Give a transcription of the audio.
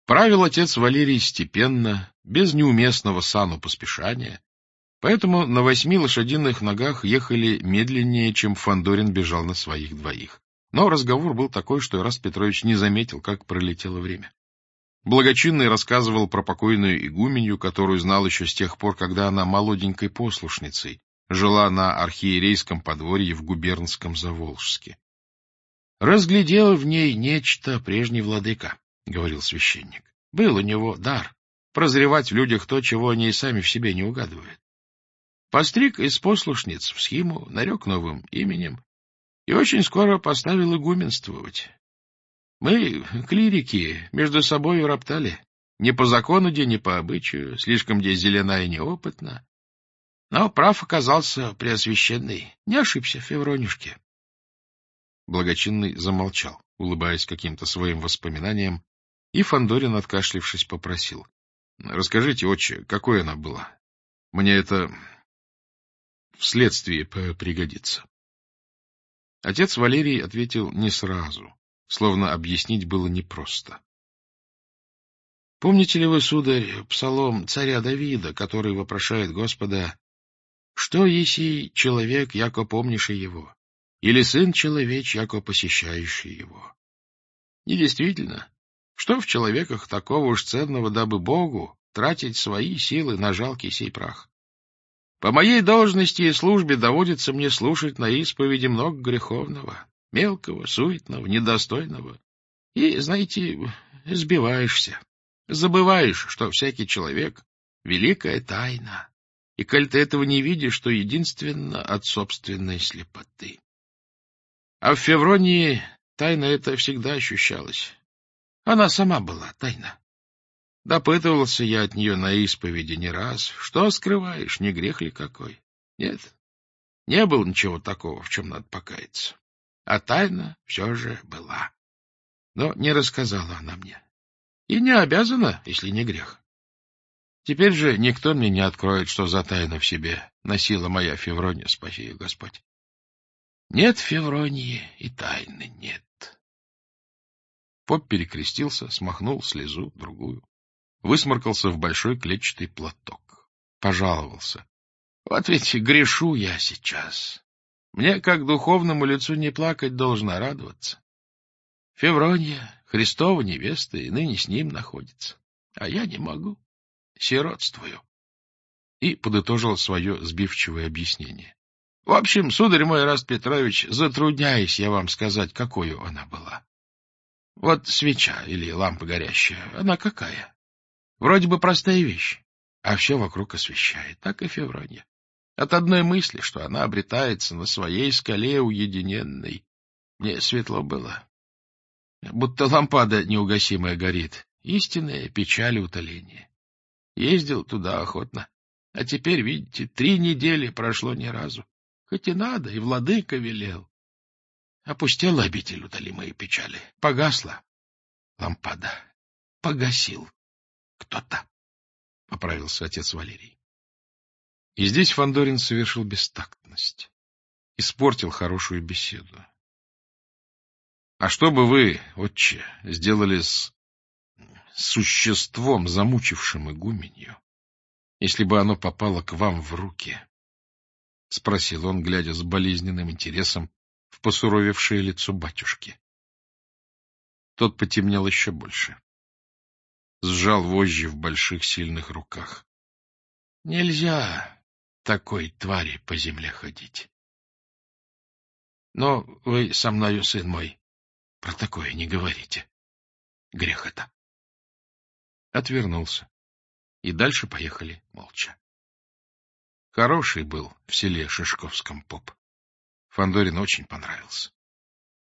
Правил отец Валерий степенно, без неуместного сану поспешания, поэтому на 8 лошадиных ногах ехали медленнее, чем Фандорин бежал на своих двоих. Но разговор был такой, что Ираст Петрович не заметил, как пролетело время. Благочинный рассказывал про покойную игуменью, которую знал еще с тех пор, когда она молоденькой послушницей жила на архиерейском подворье в губернском Заволжске. — Разглядел в ней нечто прежний владыка, — говорил священник. — Был у него дар прозревать в людях то, чего они и сами в себе не угадывают. Постриг из послушниц в схиму, нарек новым именем и очень скоро поставил игуменствовать. Мы, клирики, между собой роптали. Не по закону, де не по обычаю, слишком де зелена и неопытна. Но прав оказался Преосвященный, не ошибся в Февронюшке. Благочинный замолчал, улыбаясь каким-то своим воспоминаниям, и Фандорин, откашлившись, попросил: — Расскажите, отче, какой она была? Мне это вследствие пригодится. Отец Валерий ответил не сразу, словно объяснить было непросто. — Помните ли вы, сударь, псалом царя Давида, который вопрошает Господа: «Что еси человек, яко помнишь его? Или сын человеч, яко посещающий его?» И действительно, что в человеках такого уж ценного, дабы Богу тратить свои силы на жалкий сей прах? По моей должности и службе доводится мне слушать на исповеди много греховного, мелкого, суетного, недостойного. И, знаете, сбиваешься, забываешь, что всякий человек — великая тайна, и, коль ты этого не видишь, то единственно от собственной слепоты. А в Февронии тайна эта всегда ощущалась. Она сама была тайна. Допытывался я от нее на исповеди не раз. Что скрываешь, не грех ли какой? Нет, не было ничего такого, в чем надо покаяться. А тайна все же была. Но не рассказала она мне. И не обязана, если не грех. Теперь же никто мне не откроет, что за тайна в себе носила моя Феврония, спаси ее Господь. Нет Февронии и тайны нет. Поп перекрестился, смахнул слезу, другую, высморкался в большой клетчатый платок. Пожаловался. Вот ведь грешу я сейчас. Мне, как духовному лицу, не плакать должна, радоваться. Феврония, Христова невеста, и ныне с ним находится. А я не могу. Сиротствую. И подытожил свое сбивчивое объяснение. В общем, сударь мой, Ираст Петрович, затрудняюсь я вам сказать, какой она была. Вот свеча или лампа горящая, она какая? Вроде бы простая вещь, а все вокруг освещает. Так и Феврония. От одной мысли, что она обретается на своей скале уединенной, мне светло было. Будто лампада неугасимая горит. Истинная печаль и утоление. Ездил туда охотно. А теперь, видите, 3 недели прошло ни разу. Хоть и надо, и владыка велел. Опустела обитель утолимой печали. Погасла лампада. Погасил кто-то, — поправился отец Валерий. И здесь Фандорин совершил бестактность. Испортил хорошую беседу. А что бы вы, отче, сделали с существом, замучившим игуменью, если бы оно попало к вам в руки? — спросил он, глядя с болезненным интересом в посуровевшее лицо батюшки. Тот потемнел еще больше. Сжал вожжи в больших сильных руках. — Нельзя такой твари по земле ходить. Но вы со мною, сын мой, про такое не говорите. Грех это. Отвернулся. И дальше поехали молча. Хороший был в селе Шишковском поп. Фандорин очень понравился.